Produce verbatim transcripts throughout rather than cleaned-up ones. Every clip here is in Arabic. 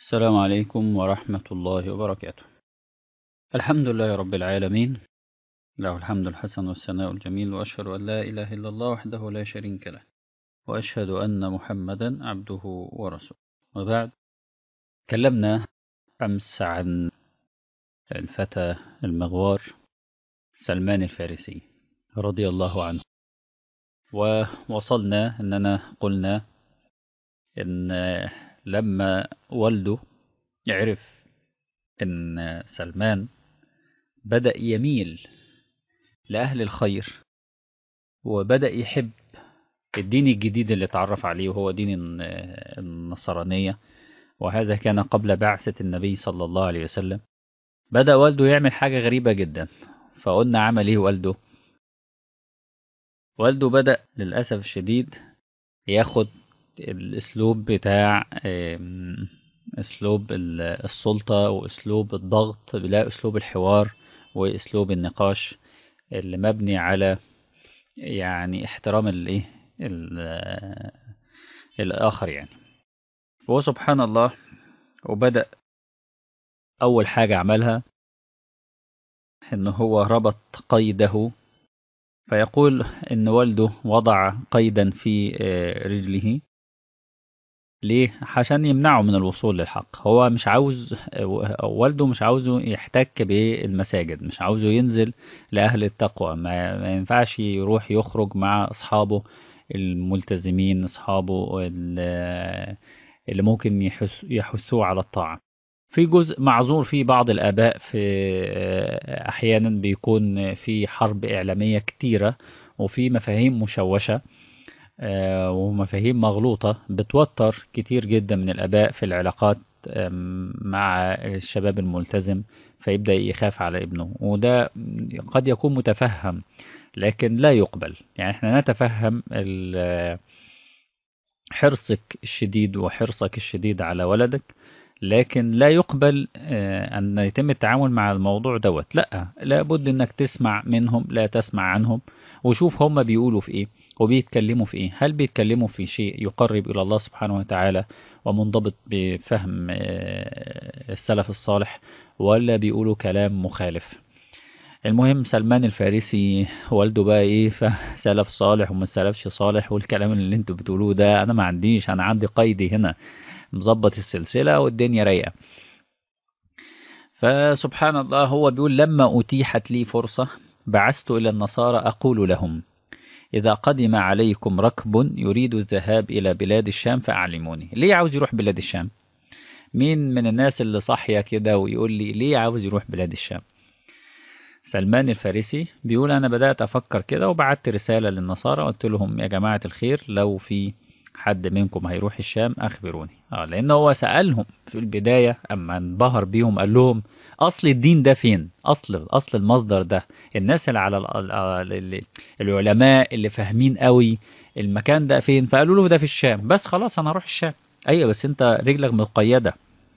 السلام عليكم ورحمة الله وبركاته. الحمد لله رب العالمين، له الحمد الحسن والثناء الجميل، وأشهد أن لا إله إلا الله وحده لا شريك له، وأشهد أن محمدا عبده ورسوله. وبعد، تكلمنا أمس عن الفتى المغوار سلمان الفارسي رضي الله عنه، ووصلنا أننا قلنا إن لما والده يعرف إن سلمان بدأ يميل لأهل الخير وبدأ يحب الدين الجديد اللي اتعرف عليه، وهو دين الن- النصرانية، وهذا كان قبل بعثة النبي صلى الله عليه وسلم. بدأ والده يعمل حاجة غريبة جدا. فقلنا عمل ايه والده؟ والده بدأ للأسف الشديد ياخد الأسلوب بتاع آم، أسلوب ال- السلطة، وأسلوب الضغط، لا أسلوب الحوار وأسلوب النقاش اللي مبني على يعني احترام الايه ال- الآخر يعني. هو سبحان الله، وبدأ أول حاجة عملها إن هو ربط قيده. فيقول إن والده وضع قيدا في آه، رجله. ليه؟ عشان يمنعه من الوصول للحق. هو مش عاوز، آه، والده مش عاوزه يحتك بالمساجد، مش عاوزه ينزل لأهل التقوى. ما, ما ينفعش يروح يخرج مع أصحابه الملتزمين، أصحابه ال- اللي ممكن يحس يحثوه على الطاعة. في جزء معذور في بعض الآباء، في آه، أحيانا بيكون في حرب إعلامية كتيرة، وفي مفاهيم مشوشة آه، ومفاهيم مغلوطة بتوتر كتير جدا من الآباء في العلاقات آم، مع الشباب الملتزم، فيبدأ يخاف على ابنه. وده قد يكون متفهم، لكن لا يقبل. يعني احنا نتفهم ال- حرصك الشديد وحرصك الشديد على ولدك، لكن لا يقبل آه، أن يتم التعامل مع الموضوع دوت. لا، لابد أنك تسمع منهم لا تسمع عنهم، وشوف هم بيقولوا في إيه وبيتكلموا في إيه. هل بيتكلموا في شيء يقرب إلى الله سبحانه وتعالى ومنضبط بفهم آه، السلف الصالح، ولا بيقولوا كلام مخالف؟ المهم، سلمان الفارسي والده بقى ايه؟ فسلف صالح وما سلفش صالح والكلام اللي انتوا بتقولوه ده انا ما عنديش، انا عندي قيدي هنا مظبط السلسلة والدنيا رايقة. فسبحان الله، هو بيقول لما أتيحت لي فرصة بعثت إلى النصارى أقول لهم إذا قدم عليكم ركب يريد الذهاب إلى بلاد الشام فأعلموني. ليه عاوز يروح بلاد الشام؟ مين من الناس اللي صاحية كده ويقول لي ليه عاوز يروح بلاد الشام؟ سلمان الفارسي بيقول أنا بدأت أفكر كده وبعت رسالة للنصارى، قلت لهم يا جماعة الخير، لو في حد منكم هيروح الشام أخبروني. آه لأن هو سألهم في البداية أما انبهر بيهم، قال لهم أصل الدين ده فين؟ أصل أصل المصدر ده، الناس اللي على ال- ال- ال- العلماء اللي فاهمين قوي المكان ده فين؟ فقالوا له ده في الشام. بس خلاص أنا أروح الشام. أيوة بس أنت رجلك متقيدة.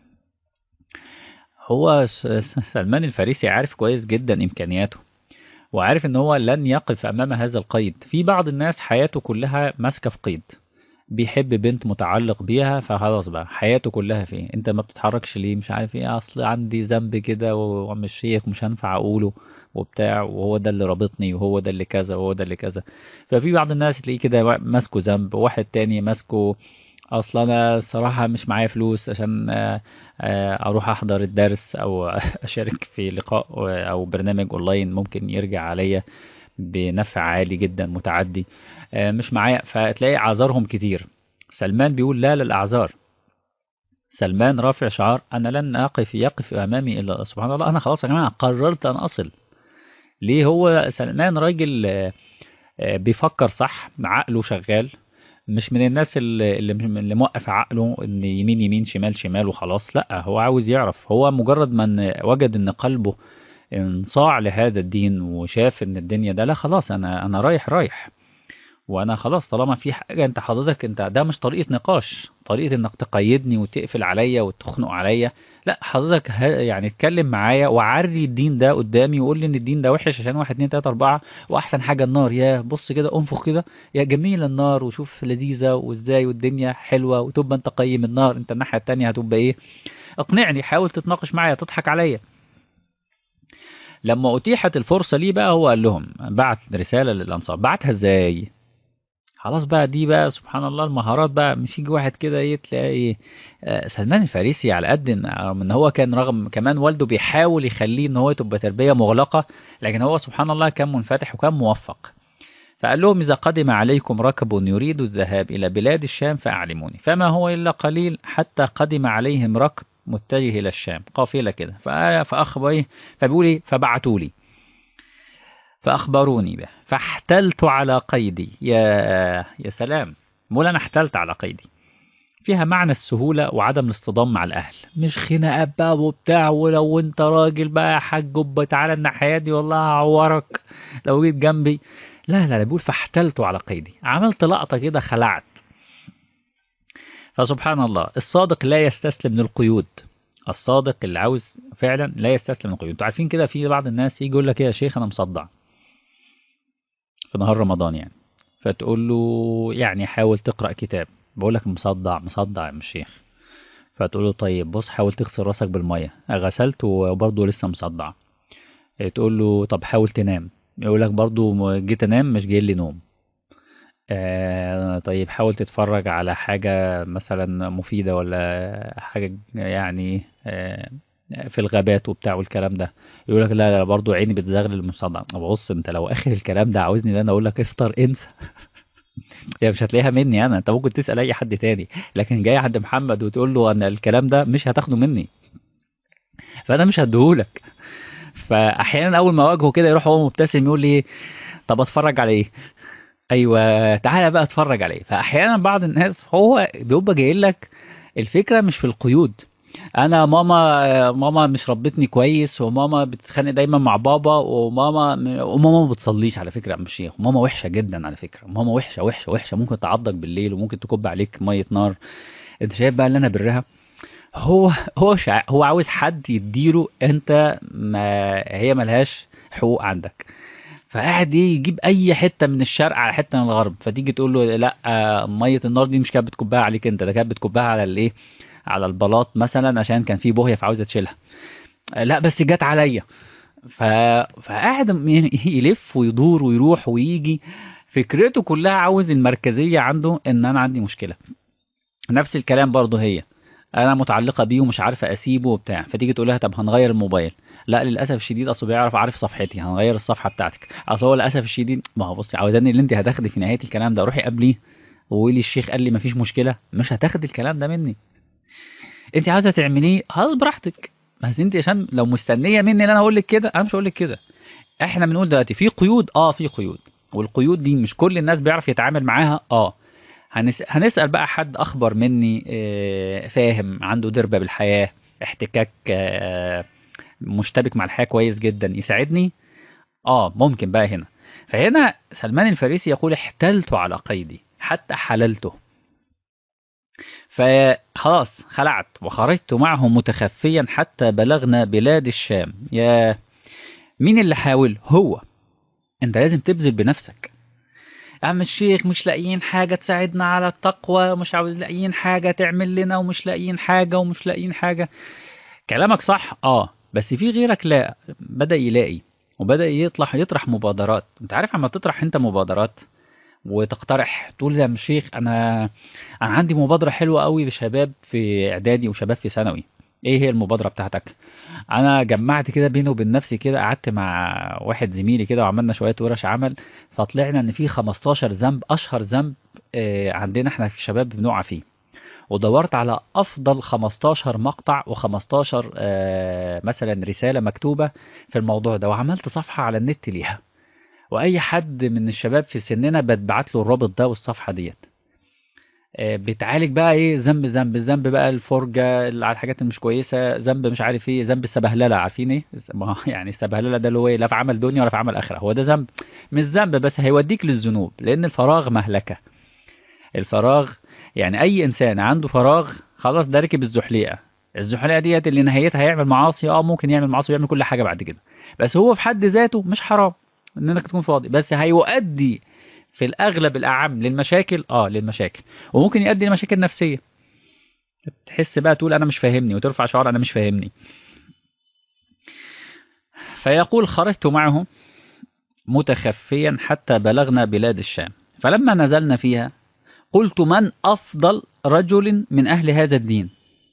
هو س- س- سلمان الفارسي عارف كويس جدا إمكانياته، وعارف ان هو لن يقف امام هذا القيد. في بعض الناس حياته كلها ماسكه في قيد، بيحب بنت متعلق بيها فخلاص بقى حياته كلها فيه. انت ما بتتحركش ليه؟ مش عارف ايه، اصل عندي ذنب كده وعم الشيخ مش هنفع اقوله وبتاع، وهو ده اللي رابطني، وهو ده اللي كذا، وهو ده اللي كذا. ففي بعض الناس تلاقيه كده ماسكه ذنب، واحد تاني ماسكه اصل انا الصراحة مش معايا فلوس عشان آه، آه، اروح احضر الدرس او اشارك في لقاء او برنامج اونلاين ممكن يرجع عليا بنفع عالي جدا متعدي. آه، مش معايا، فتلاقي اعذارهم كتير. سلمان بيقول لا للاعذار. سلمان رافع شعار انا لن اقف يقف امامي الا سبحان الله. انا خلاص يا جماعة قررت ان اصل. ليه؟ هو سلمان راجل آه، آه، بيفكر صح، عقله شغال، مش من الناس اللي اللي اللي موقف عقله ان يمين يمين شمال شمال وخلاص. لا، هو عاوز يعرف. هو مجرد ما إن وجد ان قلبه انصاع لهذا الدين وشاف ان الدنيا ده لا خلاص، انا انا رايح رايح. وانا خلاص طالما في حاجه، انت حضرتك انت ده مش طريقه نقاش، طريقه انك تقيدني وتقفل عليا وتخنق عليا. لا حضرتك ه- يعني اتكلم معايا وعري الدين ده قدامي وقول لي ان الدين ده وحش عشان واحد اتنين تلاته اربعه، واحسن حاجه النار. يا بص كده انفخ كده، يا جميل النار وشوف لذيذه وازاي والدنيا حلوه، وتبقى انت قيم النار، انت الناحيه التانيه هتبقى ايه؟ اقنعني، حاول تتناقش معايا، تضحك عليا. لما أتيحت الفرصة ليه بقى هو قال لهم، بعت رسالة للأنصار. بعتها ازاي؟ خلاص بقى دي بقى سبحان الله المهارات بقى. مش يجي واحد كده ايه تلاقي آه، سلمان الفارسي على قد ان رغم ان هو كان رغم كمان والده بيحاول يخليه ان هو تبقى تربية مغلقة، لكن هو سبحان الله كان منفتح وكان موفق. فقال لهم إذا قدم عليكم ركب يريد الذهاب إلى بلاد الشام فأعلموني. فما هو إلا قليل حتى قدم عليهم ركب متجه إلى الشام، قافلة كده. فأخبر إيه، فبيقول إيه، فبعتوا لي فأخبروني به فاحتلت على قيدي. يا يا سلام، مول أنا احتلت على قيدي. فيها معنى السهولة وعدم الاصطدام مع الأهل، مش خناقات بقى وبتاع، ولو أنت راجل بقى يا حاج جب تعالى الناحية دي والله هعورك لو جيت جنبي. لا لا، بيقول فاحتلت على قيدي، عملت لقطة كده، خلعت. فسبحان الله الصادق لا يستسلم للقيود. الصادق اللي عاوز فعلا لا يستسلم للقيود. انتوا عارفين كده في بعض الناس يجي يقول لك ايه يا شيخ انا مصدع في نهار رمضان يعني، فتقول له يعني حاول تقرأ كتاب. بقول لك مصدع مصدع يا شيخ، فتقول له طيب بص حاول تغسل راسك بالمية. غسلت وبرضه لسه مصدع. تقول له طب حاول تنام، يقول لك برضه جيت انام مش جاي لي نوم. آه طيب حاول تتفرج على حاجة مثلا مفيدة ولا حاجة يعني آه في الغابات وبتاع والكلام ده، يقول لك لا لا برضه عيني بتزغلل مصدع. بص انت لو اخر الكلام ده عاوزني ان انا اقول لك افطر انسى. يعني مش هتلاقيها مني انا، انت ممكن تسأل اي حد تاني، لكن جاي عند محمد وتقول له انا الكلام ده مش هتاخده مني، فانا مش هديهولك. فاحيانا اول ما اواجهه كده يروح هو مبتسم يقول لي طب اتفرج على ايه؟ ايوه تعالى بقى اتفرج عليه. فاحيانا بعض الناس هو بيبقى جاي لك الفكره مش في القيود. انا ماما ماما مش ربتني كويس، وماما بتتخانق دايما مع بابا، وماما وماما ما بتصليش على فكره يا عم الشيخ، ماما وحشه جدا على فكره، ماما وحشه وحشه وحشه، ممكن تعضك بالليل وممكن تكب عليك ميه نار. انت شايف بقى اللي انا برها؟ هو هو شع... هو عاوز حد يديله، انت ما هي ملهاش حقوق عندك. فقاعد ايه يجيب اي حته من الشرق على حته من الغرب، فتيجي تقول له لا آه، ميه النار دي مش كانت بتكبها عليك انت، ده كانت بتكبها على الايه، على البلاط مثلا عشان كان في بوهيه فعاوزه تشيلها. آه، لا بس جت عليا. ف... فقاعد م- يلف ويدور ويروح ويجي، فكرته كلها عاوز المركزيه عنده ان انا عندي مشكله. نفس الكلام برضه هي، انا متعلقه بيه ومش عارفه اسيبه وبتاع، فتيجي تقول لها طب هنغير الموبايل. لا للاسف الشديد اصله بيعرف عارف صفحتي، هنغير الصفحه بتاعتك. اصل هو للاسف الشديد، ما هو بصي عاوزاني اللي انت هتاخدي في نهايه الكلام ده روحي قبليه وقولي الشيخ قال لي مفيش مشكله، مش هتاخدي الكلام ده مني. انت عاوزه تعمليه خلاص براحتك، بس انت عشان لو مستنيه مني ان انا اقول لك كده انا مش هقول لك كده. احنا بنقول دلوقتي في قيود، اه في قيود، والقيود دي مش كل الناس بيعرف يتعامل معاها. اه هنس... هنسأل بقى حد أخبر مني آه، فاهم عنده دربة بالحياة، احتكاك آه، مشتبك مع الحياة كويس جدا يساعدني. اه ممكن بقى هنا. فهنا سلمان الفارسي يقول احتلت على قيدي حتى حللته. فخلاص خلعت وخرجت معه متخفيا حتى بلغنا بلاد الشام. يا مين اللي حاول؟ هو. انت لازم تبذل بنفسك. يا عم الشيخ مش لاقيين حاجة تساعدنا على التقوى، ومش عاوز لاقيين حاجة تعمل لنا، ومش لاقيين حاجة ومش لاقيين حاجة. كلامك صح اه، بس في غيرك لا بدأ يلاقي، وبدأ يطلع يطرح مبادرات. انت عارف اما تطرح انت مبادرات وتقترح تقول يا عم الشيخ انا انا عندي مبادرة حلوة قوي لشباب في اعدادي وشباب في ثانوي. ايه هي المبادرة بتاعتك؟ انا جمعت كده بيني وبين نفسي كده، قعدت مع واحد زميلي كده وعملنا شويه ورش عمل، فطلعنا ان في خمستاشر ذنب، اشهر ذنب آه، عندنا احنا في الشباب بنقع فيه. ودورت على افضل خمستاشر مقطع و15 مثلا رساله مكتوبه في الموضوع ده، وعملت صفحه على النت ليها، واي حد من الشباب في سننا بتبعت له الرابط ده والصفحه ديت. آه، بتعالج بقى ايه ذنب ذنب ذنب بقى الفرجة اللي على الحاجات اللي مش كويسة، ذنب مش عارف ايه، ذنب السبهللة. عارفين ايه ما هو يعني السبهللة ده اللي هو ايه، لا في عمل دنيا ولا في عمل اخرة، هو ده ذنب. مش ذنب بس هيوديك للذنوب، لان الفراغ مهلكة. الفراغ يعني اي انسان عنده فراغ خلاص ده ركب الزحليقة. الزحليقة ديت اللي نهايتها هيعمل معاصي، اه ممكن يعمل معاصي ويعمل كل حاجة بعد كده، بس هو في حد ذاته مش حرام انك تكون فاضي، بس هيؤدي في الاغلب الاعم للمشاكل، اه للمشاكل، وممكن يؤدي لمشاكل نفسيه. تحس بقى تقول أنا مش فاهمني، وترفع شعار أنا مش فاهمني. فيقول خرجت معه متخفيا حتى بلغنا بلاد الشام، فلما نزلنا فيها قلت من أفضل رجل من أهل هذا الدين؟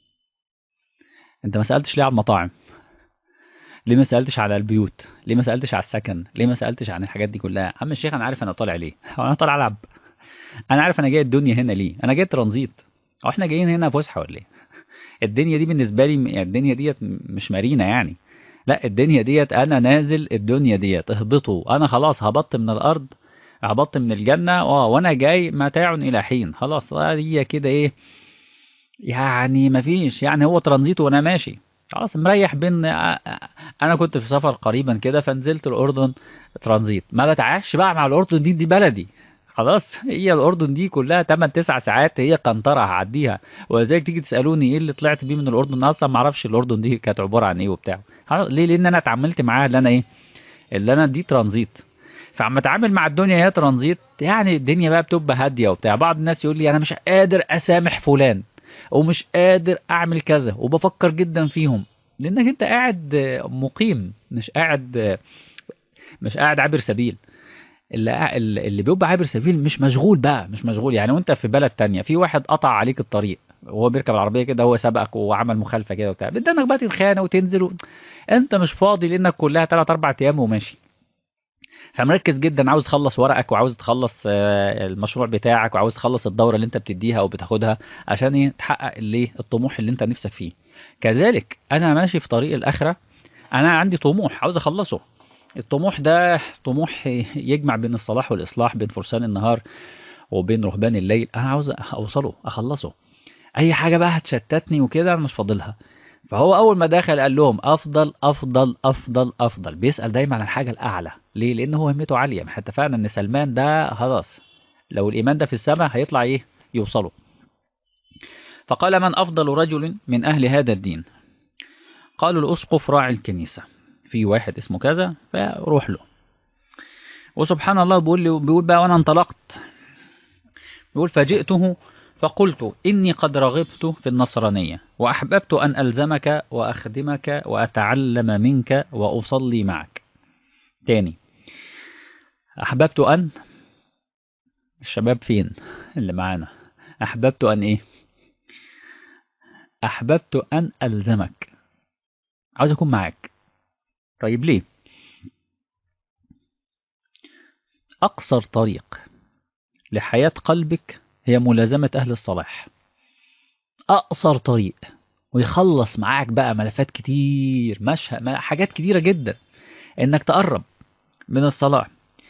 أنت ما سألتش ليه على المطاعم؟ ليه ما سألتش على البيوت؟ ليه ما سألتش على السكن؟ ليه ما سألتش عن الحاجات دي كلها؟ عم الشيخ أنا عارف أنا طالع ليه، هو أنا طالع ألعب؟ أنا عارف أنا جاي الدنيا هنا ليه؟ أنا جاي ترانزيت، أو إحنا جايين هنا فسحة ولا إيه؟ الدنيا دي بالنسبة لي يعني الدنيا ديت مش مارينا يعني، لا الدنيا ديت أنا نازل الدنيا ديت اهبطوا، أنا خلاص هبطت من الأرض، هبطت من الجنة، اه وأنا جاي متاع إلى حين، خلاص هي كده إيه يعني، مفيش يعني، هو ترانزيت وأنا ماشي خلاص مريح بين. أنا كنت في سفر قريبا كده فنزلت الأردن ترانزيت، ما بتعاش بقى مع الأردن، دي دي بلدي خلاص، هي الأردن دي كلها تمن تسع ساعات، هي قنطرة هعديها. ولذلك تيجي تسألوني إيه اللي طلعت بيه من الأردن، أنا أصلا ما أعرفش الأردن دي كانت عبارة عن إيه وبتاع، ليه؟ لأن أنا اتعاملت معاها اللي أنا إيه، اللي أنا دي ترانزيت. فعم اتعامل مع الدنيا هي ترانزيت، يعني الدنيا بقى بتبقى هاديه وبتاع. بعض الناس يقول لي انا مش قادر اسامح فلان، ومش قادر اعمل كذا، وبفكر جدا فيهم، لانك انت قاعد مقيم، مش قاعد مش قاعد عابر سبيل. اللي اللي بيبقى عابر سبيل مش مشغول بقى، مش مشغول يعني. وانت في بلد تانية في واحد قطع عليك الطريق وهو بيركب العربيه كده، هو سبقك وعمل مخالفه كده وبتاع، بدك بقى تتخانق وتنزل و... انت مش فاضي لانك كلها ثلاث اربع ايام وماشي. فمركز جدا، عاوز تخلص ورقك، وعاوز تخلص المشروع بتاعك، وعاوز تخلص الدورة اللي انت بتديها او بتاخدها عشان ايه، تحقق اللي الطموح اللي انت نفسك فيه. كذلك انا ماشي في طريق الاخرة، انا عندي طموح عاوز اخلصه. الطموح ده طموح يجمع بين الصلاح والاصلاح، بين فرسان النهار وبين رهبان الليل، انا عاوز اوصله اخلصه. اي حاجة بقى هتشتتني وكده انا مش فاضلها. فهو اول ما دخل قال لهم افضل افضل افضل افضل، بيسأل دايما عن الحاجة الاعلى. ليه؟ لان هو همته عالية. احنا اتفقنا ان سلمان ده خلاص لو الايمان ده في السماء هيطلع ايه، يوصله. فقال من افضل رجل من اهل هذا الدين؟ قالوا الاسقف راعي الكنيسة، في واحد اسمه كذا، فروح له. وسبحان الله بيقول لي بيقول بقى وانا انطلقت، بيقول فجئته فقلت إني قد رغبت في النصرانية، وأحببت أن ألزمك وأخدمك وأتعلم منك وأصلي معك. تاني، أحببت أن، الشباب فين اللي معانا؟ أحببت أن إيه؟ أحببت أن ألزمك، عاوز أكون معاك. طيب ليه؟ أقصر طريق لحياة قلبك هي ملازمة أهل الصلاح، أقصر طريق، ويخلص معاك بقى ملفات كتير، مشهد حاجات كتيرة جدا إنك تقرب من الصلاح.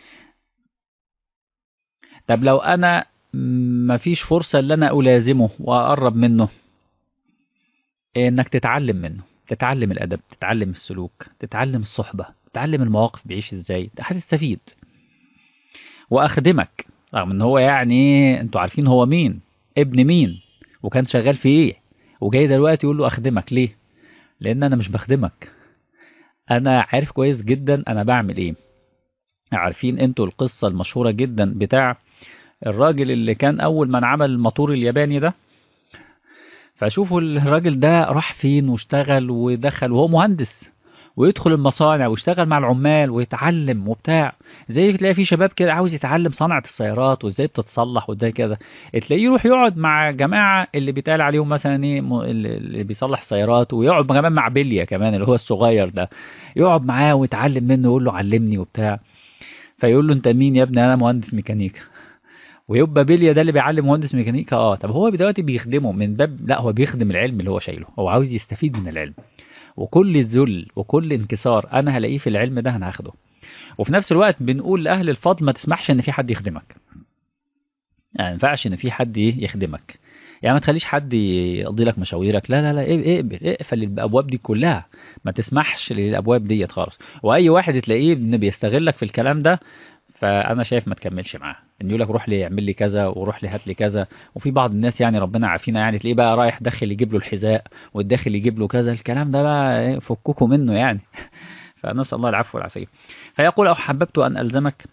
طب لو أنا مفيش فرصة اللي أنا ألازمه وأقرب منه، إنك تتعلم منه، تتعلم الأدب، تتعلم السلوك، تتعلم الصحبة، تتعلم المواقف بيعيش إزاي، هتستفيد. وأخدمك، رغم إن هو يعني أنتوا عارفين هو مين، ابن مين، وكان شغال في إيه، وجاي دلوقتي يقول له أخدمك ليه؟ لأن أنا مش بخدمك، أنا عارف كويس جدا أنا بعمل إيه. عارفين أنتوا القصة المشهورة جدا بتاع الراجل اللي كان أول من عمل الموتور الياباني ده؟ فشوفوا الراجل ده راح فين واشتغل ودخل، وهو مهندس، ويدخل المصانع ويشتغل مع العمال ويتعلم وبتاع. زي تلاقي في شباب كده عاوز يتعلم صنعة السيارات وازاي بتتصلح وازاي كده، تلاقيه يروح يقعد مع جماعة اللي بيتقال عليهم مثلا ايه، اللي بيصلح سيارات، ويقعد كمان مع بلية كمان اللي هو الصغير ده، يقعد معاه ويتعلم منه، يقول له علمني وبتاع. فيقول له انت مين يا ابني؟ انا مهندس ميكانيكا. ويبقى بيليا ده اللي بيعلم مهندس ميكانيكا. اه طب هو دلوقتي بيخدمه من باب، لا هو بيخدم العلم اللي هو شايله، هو عاوز يستفيد من العلم. وكل الذل وكل انكسار انا هلاقيه في العلم ده انا هاخده. وفي نفس الوقت بنقول لاهل الفضل ما تسمحش ان في حد يخدمك، يعني ما ينفعش ان في حد يخدمك، يعني ما تخليش حد يقضي لك مشاويرك، لا لا لا، اقبل اقفل الابواب دي كلها، ما تسمحش للابواب ديت خالص. واي واحد تلاقيه ان بيستغلك في الكلام ده، فانا شايف ما تكملش معاه، ان يقول لك روح لي اعمل لي كذا وروح لي هات لي كذا. وفي بعض الناس يعني ربنا عافينا، يعني تلاقيه بقى رايح داخل يجيب له الحذاء، والداخل يجيب له كذا، الكلام ده بقى فككوا منه يعني. فنسال الله العفو والعافيه. فيقول او حببت ان الزمك،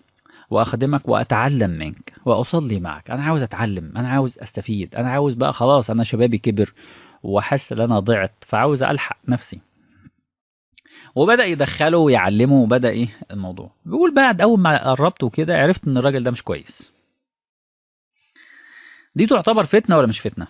وأخدمك وأتعلم منك وأصلي معك. أنا عاوز أتعلم، أنا عاوز أستفيد، أنا عاوز بقى خلاص، أنا شبابي كبر وحس ان انا ضعت، فعاوز الحق نفسي. وبدا يدخله ويعلمه، وبدا ايه الموضوع. بيقول بعد اول ما قربت وكده عرفت ان الراجل ده مش كويس. دي تعتبر فتنه ولا مش فتنه؟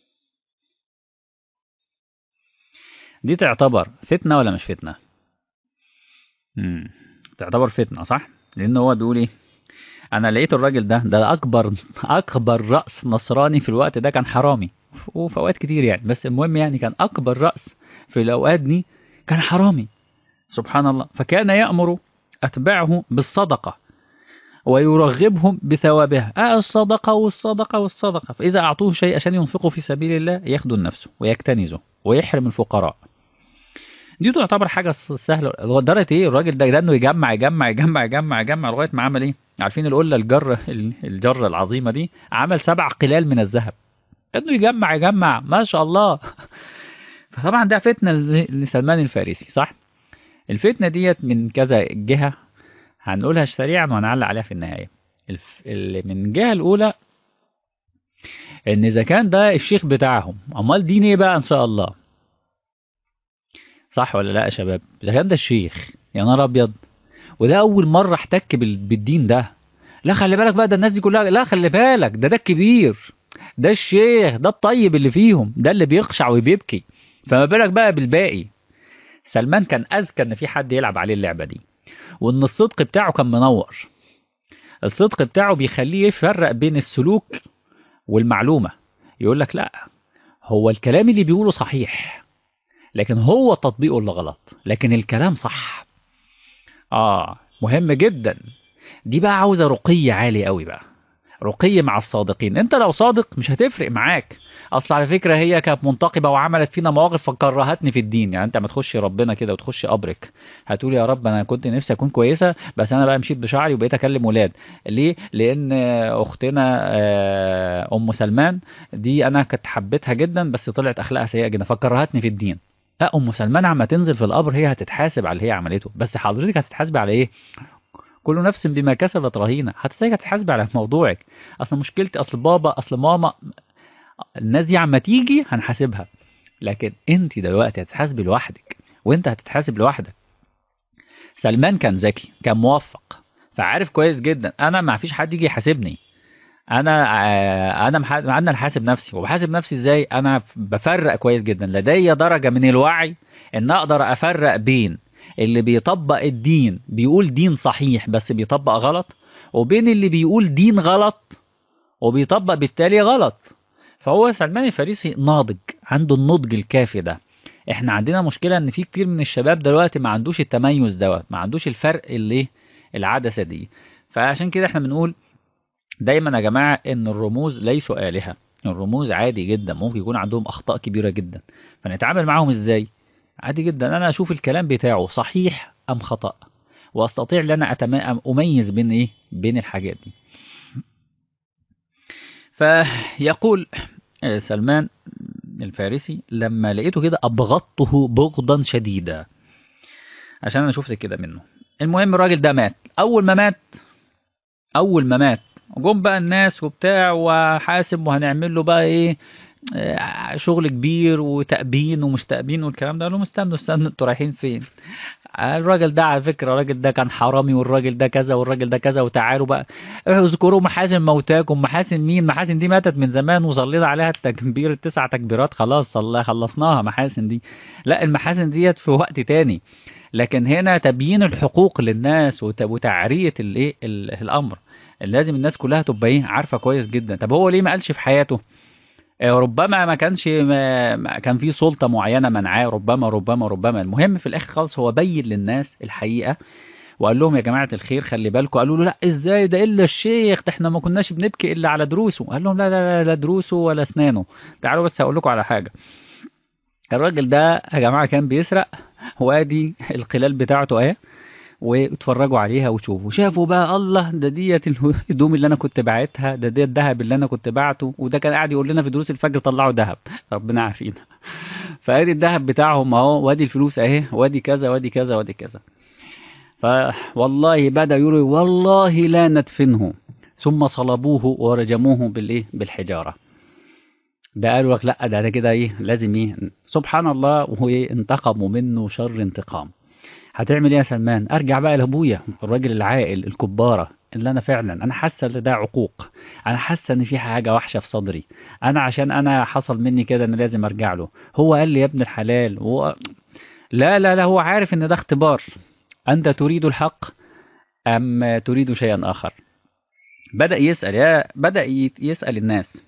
دي تعتبر فتنه ولا مش فتنه؟ امم تعتبر فتنه صح، لان هو بيقول ايه، انا لقيت الراجل ده ده اكبر اكبر راس نصراني في الوقت ده، كان حرامي وفي اوقات كتير يعني، بس المهم يعني كان اكبر راس في الاوقات دي كان حرامي. سبحان الله. فكان يأمر أتباعه بالصدقة ويرغبهم بثوابها. آه الصدقة والصدقة والصدقة، فإذا أعطوه شيء عشان ينفقوا في سبيل الله ياخدوا لنفسه ويكتنزوا ويحرم الفقراء. دي تعتبر حاجة سهلة لدرجة إيه، الراجل ده إنه يجمع يجمع يجمع يجمع يجمع لغاية ما عمل إيه، عارفين القلة الجر الجر العظيمة دي، عمل سبع قلال من الذهب. إنه يجمع يجمع ما شاء الله. فطبعا ده فتنة لسلمان الفارسي صح. الفتنة ديت من كذا جهة هنقولها سريعا وهنعلق عليها في النهاية. الف... ال- من الجهة الأولى إن إذا كان ده الشيخ بتاعهم، أمال دين إيه بقى إن شاء الله؟ صح ولا لا يا شباب؟ إذا كان ده الشيخ، يا نهار أبيض، وده أول مرة احتك بال... بالدين ده. لا خلي بالك بقى، ده الناس دي كلها، لا خلي بالك، ده ده الكبير، ده الشيخ، ده الطيب اللي فيهم، ده اللي بيخشع وبيبكي، فما بالك بقى بالباقي. سلمان كان أذكى إن في حد يلعب عليه اللعبة دي، وإن الصدق بتاعه كان منور. الصدق بتاعه بيخليه يفرق بين السلوك والمعلومة. يقول لك لا، هو الكلام اللي بيقوله صحيح لكن هو تطبيقه اللي غلط، لكن الكلام صح. اه مهم جدا. دي بقى عاوزة رقي عالي قوي بقى، رقي مع الصادقين. انت لو صادق مش هتفرق معاك. اصل على فكرة هي كانت منتقبة وعملت فينا مواقف فكرهتني في الدين. يعني انت ما تخش ربنا كده وتخش قبرك هتقول يا رب انا كنت نفسي اكون كويسة، بس انا بقى مشيت بشعري وبقيت اكلم ولاد. ليه؟ لان اختنا آه، ام سلمان دي انا كنت حبيتها جدا بس طلعت اخلاقها سيئة جدا فكرهتني في الدين. لا، ام سلمان عما تنزل في القبر هي هتتحاسب على اللي هي عملته، بس حضرتك هتتحاسب على ايه؟ كل نفس بما كسبت رهينة. هتسيجي هتحاسبي على موضوعك. اصل مشكلتي، اصل بابا، اصل ماما، الناس دي عما تيجي هنحاسبها، لكن انت دلوقتي هتتحاسبي لوحدك، وانت هتتحاسب لوحدك. سلمان كان ذكي، كان موفق، فعارف كويس جدا انا ما فيش حد يجي يحاسبني. انا آه، انا مح... انا اللي حاسب نفسي. وبحاسب نفسي ازاي؟ انا بفرق كويس جدا، لدي درجة من الوعي ان اقدر افرق بين اللي بيطبق الدين بيقول دين صحيح بس بيطبق غلط، وبين اللي بيقول دين غلط وبيطبق بالتالي غلط. فهو سلمان الفارسي ناضج، عنده النضج الكافي ده. احنا عندنا مشكلة ان في كتير من الشباب دلوقتي ما عندوش التميز دوت، ما عندوش الفرق اللي العدسة دي. فعشان كده احنا بنقول دايما يا جماعة ان الرموز ليسوا آلهة. الرموز عادي جدا ممكن يكون عندهم اخطاء كبيرة جدا، فنتعامل معاهم ازاي؟ عادي جدا انا اشوف الكلام بتاعه صحيح ام خطأ، واستطيع ان انا أتما- اميز بين ايه، بين الحاجات دي. فيقول آه، سلمان الفارسي لما لقيته كده ابغضته بغضا شديدا، عشان انا شفت كده منه. المهم الراجل ده مات. اول ما مات اول ما مات جم بقى الناس وبتاع وحاسب وهنعمل له بقى ايه، آه، شغل كبير وتأبين ومش تأبين والكلام ده. قالوا لهم استنوا استنوا، انتوا رايحين فين؟ الراجل ده على فكرة الراجل ده كان حرامي، والراجل ده كذا والراجل ده كذا، وتعالوا بقى اذكروا محاسن موتاكم. محاسن مين؟ محاسن دي ماتت من زمان وصلينا عليها التكبير التسع تكبيرات خلاص، صلى خلصناها محاسن دي. لا، المحاسن ديت في وقت تاني، لكن هنا تبيين الحقوق للناس وت- وتعرية الايه ال- الامر. لازم الناس كلها تبقى ايه، عارفة كويس جدا. طب هو ليه ما قالش في حياته؟ آه، ربما ما كانش ما ما- كان في سلطة معينة منعاه، ربما ربما ربما المهم في الآخر خالص هو بين للناس الحقيقة، وقال لهم يا جماعة الخير خلي بالكم. قالوا له لا ازاي ده الا الشيخ، ده احنا ما كناش بنبكي الا على دروسه. قال لهم لا لا لا, لا دروسه ولا اسنانه. تعالوا بس هقول لكم على حاجة. الراجل ده يا جماعة كان بيسرق، وادي القلال بتاعته اهي، واتفرجوا عليها وشوفوا، شافوا بقى الله ده ديت الهدوم اللي انا كنت باعتها، ده ديت الذهب اللي انا كنت بعته. وده كان قاعد يقول لنا في دروس الفجر طلعوا ذهب، ربنا عافينا. فادي الذهب بتاعهم اهو، وادي الفلوس اهي، وادي كذا وادي كذا وادي كذا. فوالله بدأ يقول والله لا ندفنه، ثم صلبوه ورجموه بالايه بالحجارة. ده قالوا لك لا، ده ده كده ايه لازم ايه، سبحان الله، وهو ايه انتقموا منه شر انتقام. هتعمل ايه يا سلمان؟ ارجع بقى لابويا الراجل العاقل الكبارة اللي انا فعلا انا حاسه ان ده عقوق، انا حاسه ان في حاجه وحشه في صدري، انا عشان انا حصل مني كده انا لازم ارجع له. هو قال لي يا ابن الحلال، هو لا لا لا، هو عارف ان ده اختبار، انت تريد الحق ام تريد شيئا اخر. بدأ يسأل يا بدأ ي- يسأل الناس.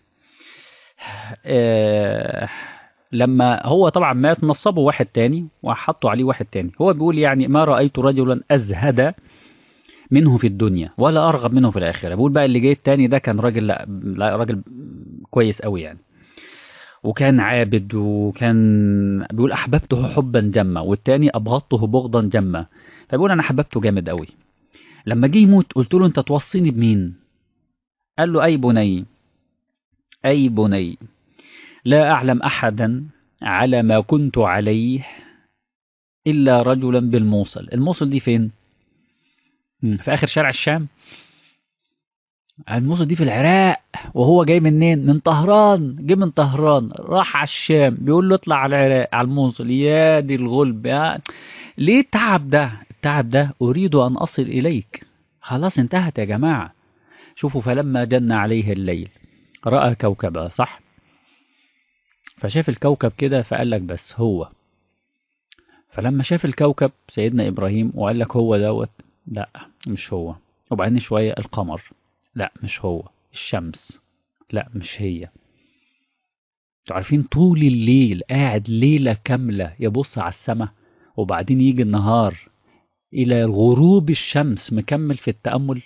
آه، لما هو طبعا مات نصبوا واحد تاني وحطوا عليه واحد تاني. هو بيقول يعني ما رأيت رجلا أزهد منه في الدنيا ولا أرغب منه في الآخرة. بيقول بقى اللي جاي التاني ده كان راجل، لا, لا راجل كويس قوي يعني، وكان عابد، وكان بيقول أحببته حبا جما، والتاني أبغضته بغضا جما. فبيقول أنا حببته جامد قوي. لما جه يموت قلت له أنت توصيني بمين؟ قال له أي بني، أي بني، لا أعلم أحدا على ما كنت عليه إلا رجلا بالموصل. الموصل دي فين؟ مم. في آخر شارع الشام. الموصل دي في العراق، وهو جاي منين؟ من طهران. جه من طهران راح على الشام، بيقول له اطلع على العراق على الموصل. يا دي الغلب يا. ليه التعب ده؟ التعب ده أريد أن أصل إليك. خلاص انتهت يا جماعة. شوفوا فلما جن عليه الليل رأى كوكبا، صح؟ فشاف الكوكب كده فقال لك بس هو. فلما شاف الكوكب سيدنا إبراهيم وقال لك هو دوت، لا مش هو. وبعدين شوية القمر، لا مش هو. الشمس، لا مش هي. انتوا عارفين طول الليل قاعد ليلة كاملة يبص على السماء، وبعدين يجي النهار إلى غروب الشمس مكمل في التأمل.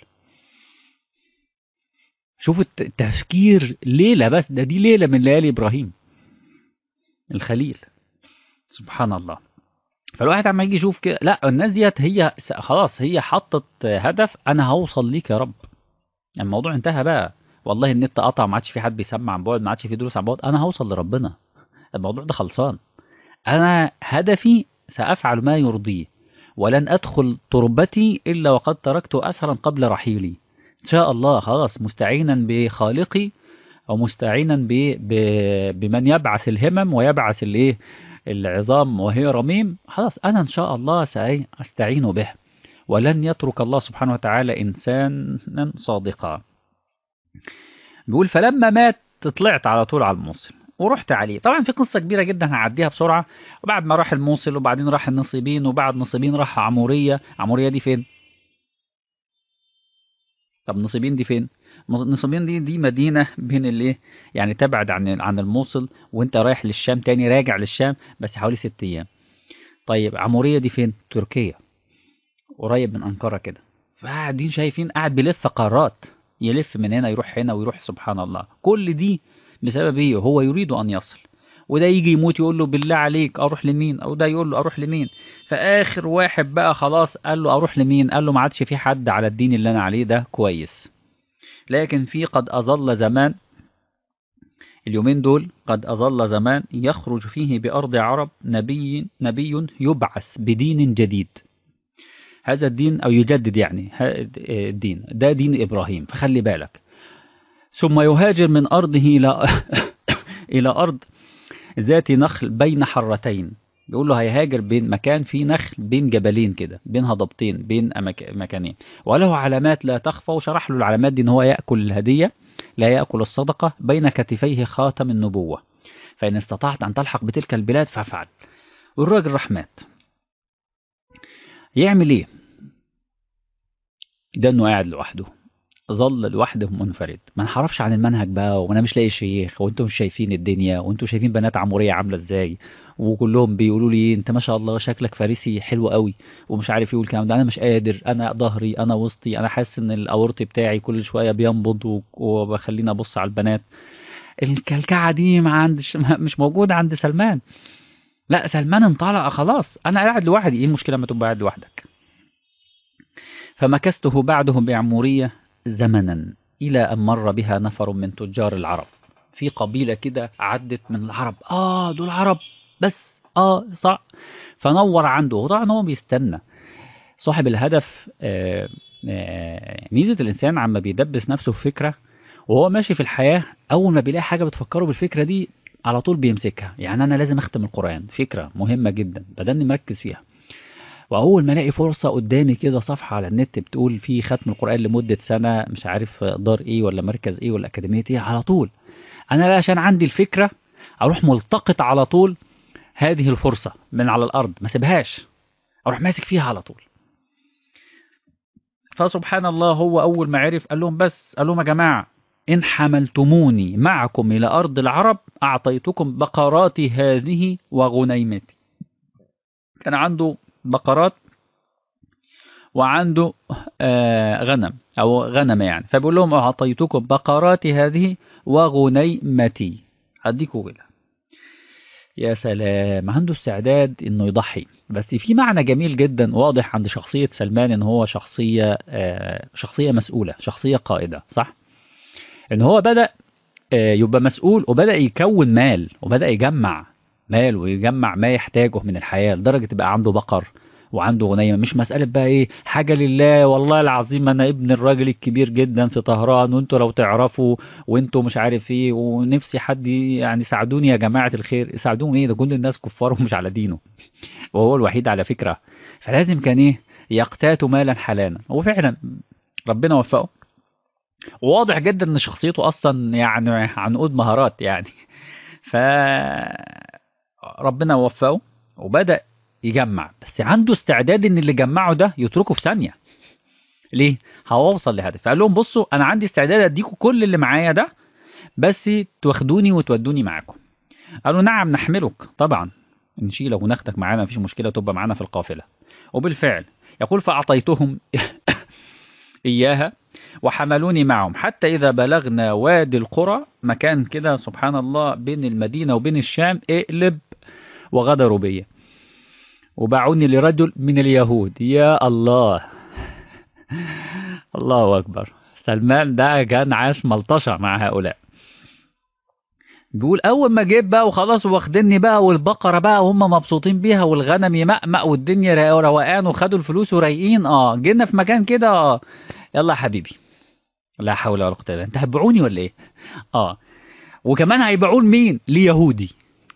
شوفوا الت- التفكير ليلة بس، ده دي ليلة من ليالي إبراهيم الخليل. سبحان الله. فالواحد عما يجي يشوف كده، لا الناس ديت هي س- خلاص هي حطت هدف، انا هوصل ليك يا رب. الموضوع انتهى بقى. والله النت قطع، ما عادش في حد بيسمع عن بعد، ما عادش في دروس عن بعد، انا هوصل لربنا. الموضوع ده خلصان. انا هدفي سافعل ما يرضيه، ولن ادخل تربتي الا وقد تركت اثرا قبل رحيلي. ان شاء الله خلاص مستعينا بخالقي، او مستعينا ب... ب... بمن يبعث الهمم ويبعث الايه العظام وهي رميم. خلاص انا ان شاء الله ساستعين به، ولن يترك الله سبحانه وتعالى انسانا صادقا. بيقول فلما مات طلعت على طول على الموصل ورحت عليه. طبعا في قصة كبيرة جدا هعديها بسرعة. وبعد ما راح الموصل وبعدين راح النصيبين، وبعد نصيبين راح عمورية. عمورية دي فين؟ طب نصيبين دي فين؟ نصيبين دي دي مدينة بين الايه، يعني تبعد عن عن الموصل، وانت رايح للشام تاني راجع للشام بس حوالي ست ايام. طيب عمورية دي فين؟ تركيا، قريب من أنقرة كده. فقاعدين شايفين قاعد بيلف قارات، يلف من هنا يروح هنا ويروح. سبحان الله. كل دي بسبب ايه؟ هو يريد أن يصل. وده يجي يموت يقول له بالله عليك أروح لمين، أو ده يقول له أروح لمين. فآخر واحد بقى خلاص قال له أروح لمين، قال له ما عادش في حد على الدين اللي أنا عليه ده كويس. لكن في قد أظل زمان، اليومين دول قد أظل زمان يخرج فيه بأرض عرب نبي نبي يبعث بدين جديد. هذا الدين أو يجدد يعني الدين ده دين إبراهيم، فخلي بالك. ثم يهاجر من أرضه إلى إلى أرض ذات نخل بين حرتين. بيقول له هيهاجر بين مكان فيه نخل بين جبلين كده، بين هضبتين، بين أمك- مكانين، وله علامات لا تخفى. وشرح له العلامات دي إن هو يأكل الهدية لا يأكل الصدقة، بين كتفيه خاتم النبوة، فإن استطعت أن تلحق بتلك البلاد فافعل. والراجل راح مات. يعمل إيه؟ ده إنه قاعد لوحده، ظل لوحده منفرد، ما انحرفش عن المنهج بقى، وانا مش لاقي شيخ، وانتم مش شايفين الدنيا، وانتم شايفين بنات عمورية عاملة ازاي، وكلهم بيقولوا لي انت ما شاء الله شكلك فارسي حلو قوي، ومش عارف ايه والكلام ده. انا مش قادر، انا ظهري، انا وسطي، انا حاسس ان الاورطي بتاعي كل شوية بينبض و- وبخليني ابص على البنات. الكلكعة دي ما عندش مش موجودة عند سلمان. لا سلمان انطلق خلاص، انا قاعد لوحدي، ايه المشكلة ما تبقى قاعد لوحدك؟ فمكثته بعده بعمورية زمنا، إلى أن مر بها نفر من تجار العرب. في قبيلة كده عدت من العرب، آه دول عرب بس، آه صح. فنور عنده، وطبعا هو بيستنى. صاحب الهدف آه، آه، ميزة الإنسان عما بيدبس نفسه في فكرة وهو ماشي في الحياة، أول ما بيلاقي حاجة بتفكره بالفكرة دي على طول بيمسكها. يعني أنا لازم أختم القرآن، فكرة مهمة جدا بدأني مركز فيها، وأول ما ألاقي فرصة قدامي كده صفحة على النت بتقول في ختم القرآن لمدة سنة، مش عارف دار إيه ولا مركز إيه ولا أكاديمية إيه، على طول أنا عشان عندي الفكرة أروح ملتقط على طول هذه الفرصة من على الأرض، ما سيبهاش، أروح ماسك فيها على طول. فسبحان الله، هو أول ما عرف قال لهم بس قال لهم يا جماعة إن حملتموني معكم إلى أرض العرب أعطيتكم بقراتي هذه وغنيمتي. كان عنده بقرات وعنده آه غنم أو غنم يعني، فبيقول لهم أعطيتكم بقراتي هذه وغنيمتي، هديكوا كده. يا سلام، عنده استعداد إنه يضحي. بس في معنى جميل جدا واضح عند شخصية سلمان، إن هو شخصية آه شخصية مسؤولة، شخصية قائدة، صح؟ إن هو بدأ آه يبقى مسؤول، وبدأ يكون مال، وبدأ يجمع مال ويجمع ما يحتاجه من الحياة، لدرجة يبقى عنده بقر وعنده غنيمة. مش مسألة بقى ايه حاجة لله، والله العظيم انا ابن الراجل الكبير جدا في طهران وانتوا لو تعرفوا، وانتوا مش عارف ايه، ونفسي حد يعني ساعدوني يا جماعة الخير. ساعدوني ايه؟ ده كل الناس كفار ومش على دينه، وهو الوحيد على فكرة. فلازم كان ايه يقتات مالا حلالا. هو فعلا ربنا وفقه، وواضح جدا ان شخصيته اصلا يعني عنقود مهارات يعني. ف ربنا وفقه وبدأ يجمع، بس عنده استعداد ان اللي جمعه ده يتركه في ثانية. ليه؟ هوصل لهدف. فقال لهم بصوا انا عندي استعداد اديكم كل اللي معايا ده، بس تاخدوني وتودوني معاكم. قالوا نعم نحملك طبعا، نشيلك وناخدك معانا مفيش مشكلة، تبقى معانا في القافلة. وبالفعل يقول فأعطيتهم إياها وحملوني معهم حتى إذا بلغنا وادي القرى، مكان كده سبحان الله بين المدينة وبين الشام، اقلب وغدروا بي وباعوني لرجل من اليهود. يا الله، الله أكبر. سلمان ده كان عاش ملطشة مع هؤلاء. بيقول أول ما جيت بقى وخلاص واخدني بقى، والبقرة بقى وهم مبسوطين بيها، والغنم يمقمق والدنيا روقان، وخدوا الفلوس ورايقين. اه جينا في مكان كده، اه يلا يا حبيبي، لا حول ولا قوة الا بالله، انت هتبيعوني ولا ايه؟ اه وكمان هيبيعون مين؟ ليهودي.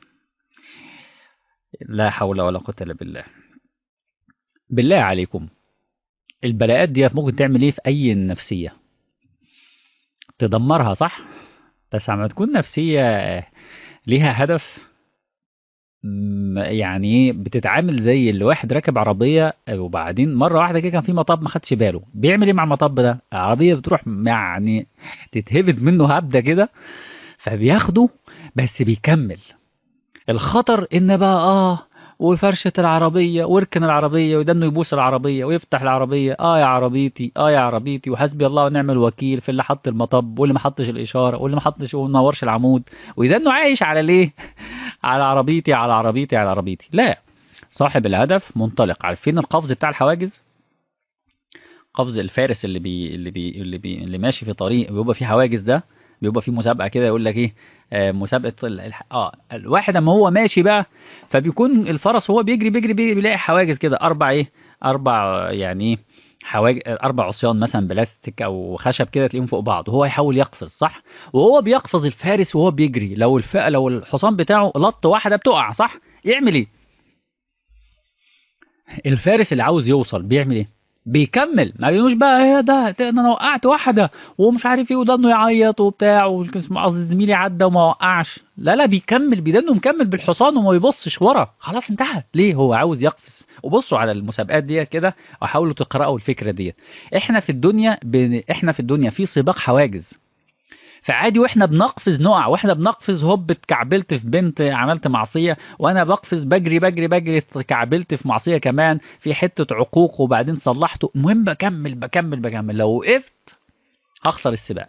لا حول ولا قوة الا بالله. بالله عليكم، البلاءات دي ممكن تعمل ايه في اي نفسية؟ تدمرها، صح؟ بس عم تكون نفسية ليها هدف، م- يعني ايه، بتتعامل زي اللي واحد راكب عربية وبعدين مرة واحدة كده كان في مطب ما خدش باله، بيعمل ايه مع المطب ده؟ العربية بتروح يعني تتهبد منه هبدة كده، فبياخده بس بيكمل. الخطر ان بقى اه وفرشة العربية واركن العربية وده انه يبوس العربية ويفتح العربية، اه يا عربيتي اه يا عربيتي وحسبي الله ونعم الوكيل في اللي حط المطب واللي ما حطش الإشارة واللي ما حطش وما نورش العمود، وده انه عايش على ليه على عربيتي على عربيتي على عربيتي. لا، صاحب الهدف منطلق. عارفين القفز بتاع الحواجز؟ قفز الفارس اللي بي اللي بي اللي, بي اللي ماشي في طريق بيبقى فيه حواجز، ده بيبقى فيه مسابقة كده، يقول لك ايه آه مسابقة ال- اه الواحد اما هو ماشي بقى، فبيكون الفرس وهو بيجري بيجري بيجري بيلاقي حواجز كده اربع ايه اربع يعني ايه حواجز، اربع عصيان مثلا بلاستيك او خشب كده تلاقيهم فوق بعض، وهو يحاول يقفز، صح؟ وهو بيقفز الفارس وهو بيجري، لو الف... لو الحصان بتاعه لط واحدة بتقع، صح؟ يعمل ايه الفارس اللي عاوز يوصل؟ بيعمل ايه؟ بيكمل. ما بيقولوش بقى ايه ده ده انا وقعت واحده ومش عارف ايه، وده انه يعيط وبتاع، وقصدي زميلي عدى وما وقعش. لا لا، بيكمل، بيدنه مكمل بالحصان وما بيبصش ورا، خلاص انتهى. ليه؟ هو عاوز يقفز. وبصوا على المسابقات دي كده وحاولوا تقرأوا الفكرة دي. احنا في الدنيا ب... احنا في الدنيا في سباق حواجز، فعادي واحنا بنقفز نقع، واحنا بنقفز هوب اتكعبلت في بنت عملت معصية، وانا بقفز بجري بجري بجري اتكعبلت في معصية كمان في حتة عقوق وبعدين صلحته. المهم بكمل بكمل بكمل، لو وقفت هخسر السباق.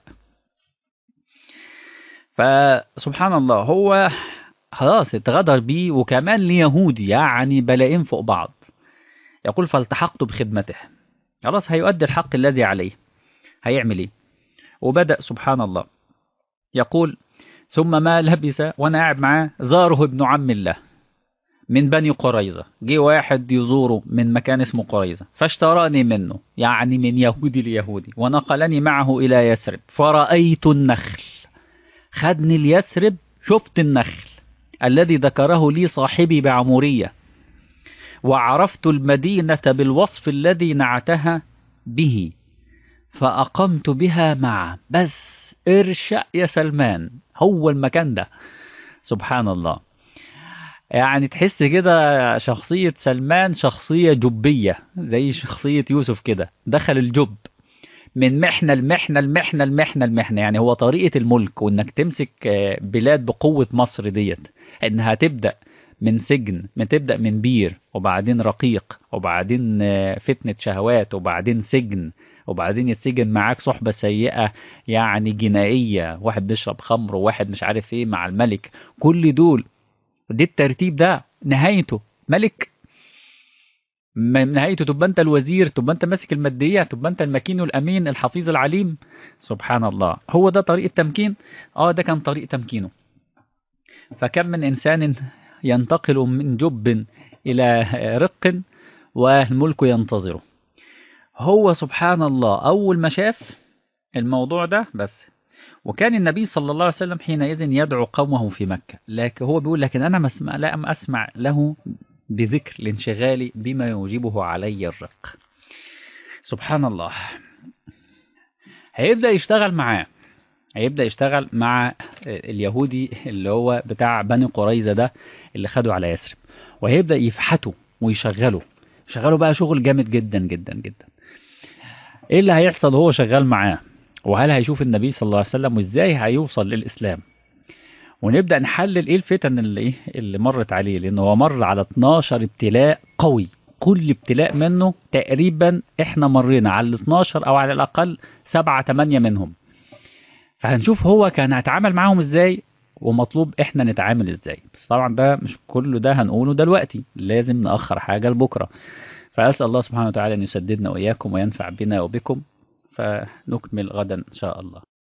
فسبحان الله، هو خلاص اتغدر بيه وكمان ليهودي، يعني بلاقين فوق بعض. يقول فالتحقت بخدمته، خلاص هيؤدي الحق الذي عليه. هيعمل ايه؟ وبدأ سبحان الله يقول ثم ما لبث وانا قاعد معاه زاره ابن عم الله من بني قريظة، جه واحد يزوره من مكان اسمه قريظة فاشتراني منه، يعني من يهودي ليهودي، ونقلني معه إلى يثرب فرأيت النخل. خدني اليثرب، شفت النخل الذي ذكره لي صاحبي بعمورية، وعرفت المدينة بالوصف الذي نعتها به، فأقمت بها معه. بس ارشأ يا سلمان، هو المكان ده. سبحان الله. يعني تحس كده شخصية سلمان شخصية جبية زي شخصية يوسف كده، دخل الجب من محنة المحنة المحنة المحنة المحنة. يعني هو طريقة الملك وانك تمسك بلاد بقوة مصر ديت، انها تبدأ من سجن، من تبدأ من بير، وبعدين رقيق، وبعدين فتنة شهوات، وبعدين سجن، وبعدين يتسجن معاك صحبة سيئة يعني جنائية، واحد بيشرب خمر وواحد مش عارف ايه مع الملك. كل دول دي الترتيب ده نهايته ملك. نهايته تبقى انت الوزير، تبقى انت ماسك الماديات، تبقى انت المكين الامين الحفيظ العليم. سبحان الله. هو ده طريقة تمكين؟ اه ده كان طريق تمكينه. فكم من انسان ينتقل من جب الى رق والملك ينتظره. هو سبحان الله اول ما شاف الموضوع ده بس. وكان النبي صلى الله عليه وسلم حينئذ يدعو قومه في مكة، لكن هو بيقول لكن أنا مسمع لا أسمع له بذكر لانشغالي بما يوجبه علي الرق. سبحان الله. هيبدأ يشتغل معاه، هيبدأ يشتغل مع اليهودي اللي هو بتاع بني قريظة ده اللي خدوا على يثرب، وهيبدأ يفحته ويشغله، شغله بقى شغل جامد جدا جدا جدا. ايه اللي هيحصل وهو شغال معاه؟ وهل هيشوف النبي صلى الله عليه وسلم وازاي هيوصل للإسلام؟ ونبدأ نحلل ايه الفتن اللي ايه اللي مرت عليه، لانه هو مر على اتناشر ابتلاء قوي، كل ابتلاء منه تقريبا احنا مرينا على ال اتناشر او على الاقل سبعة تمانية منهم. فهنشوف هو كان هيتعامل معاهم ازاي، ومطلوب احنا نتعامل ازاي. بس طبعا ده مش كله ده هنقوله دلوقتي، لازم نأخر حاجة لبكرة. فأسأل الله سبحانه وتعالى أن يسددنا وإياكم وينفع بنا وبكم، فنكمل غدا إن شاء الله.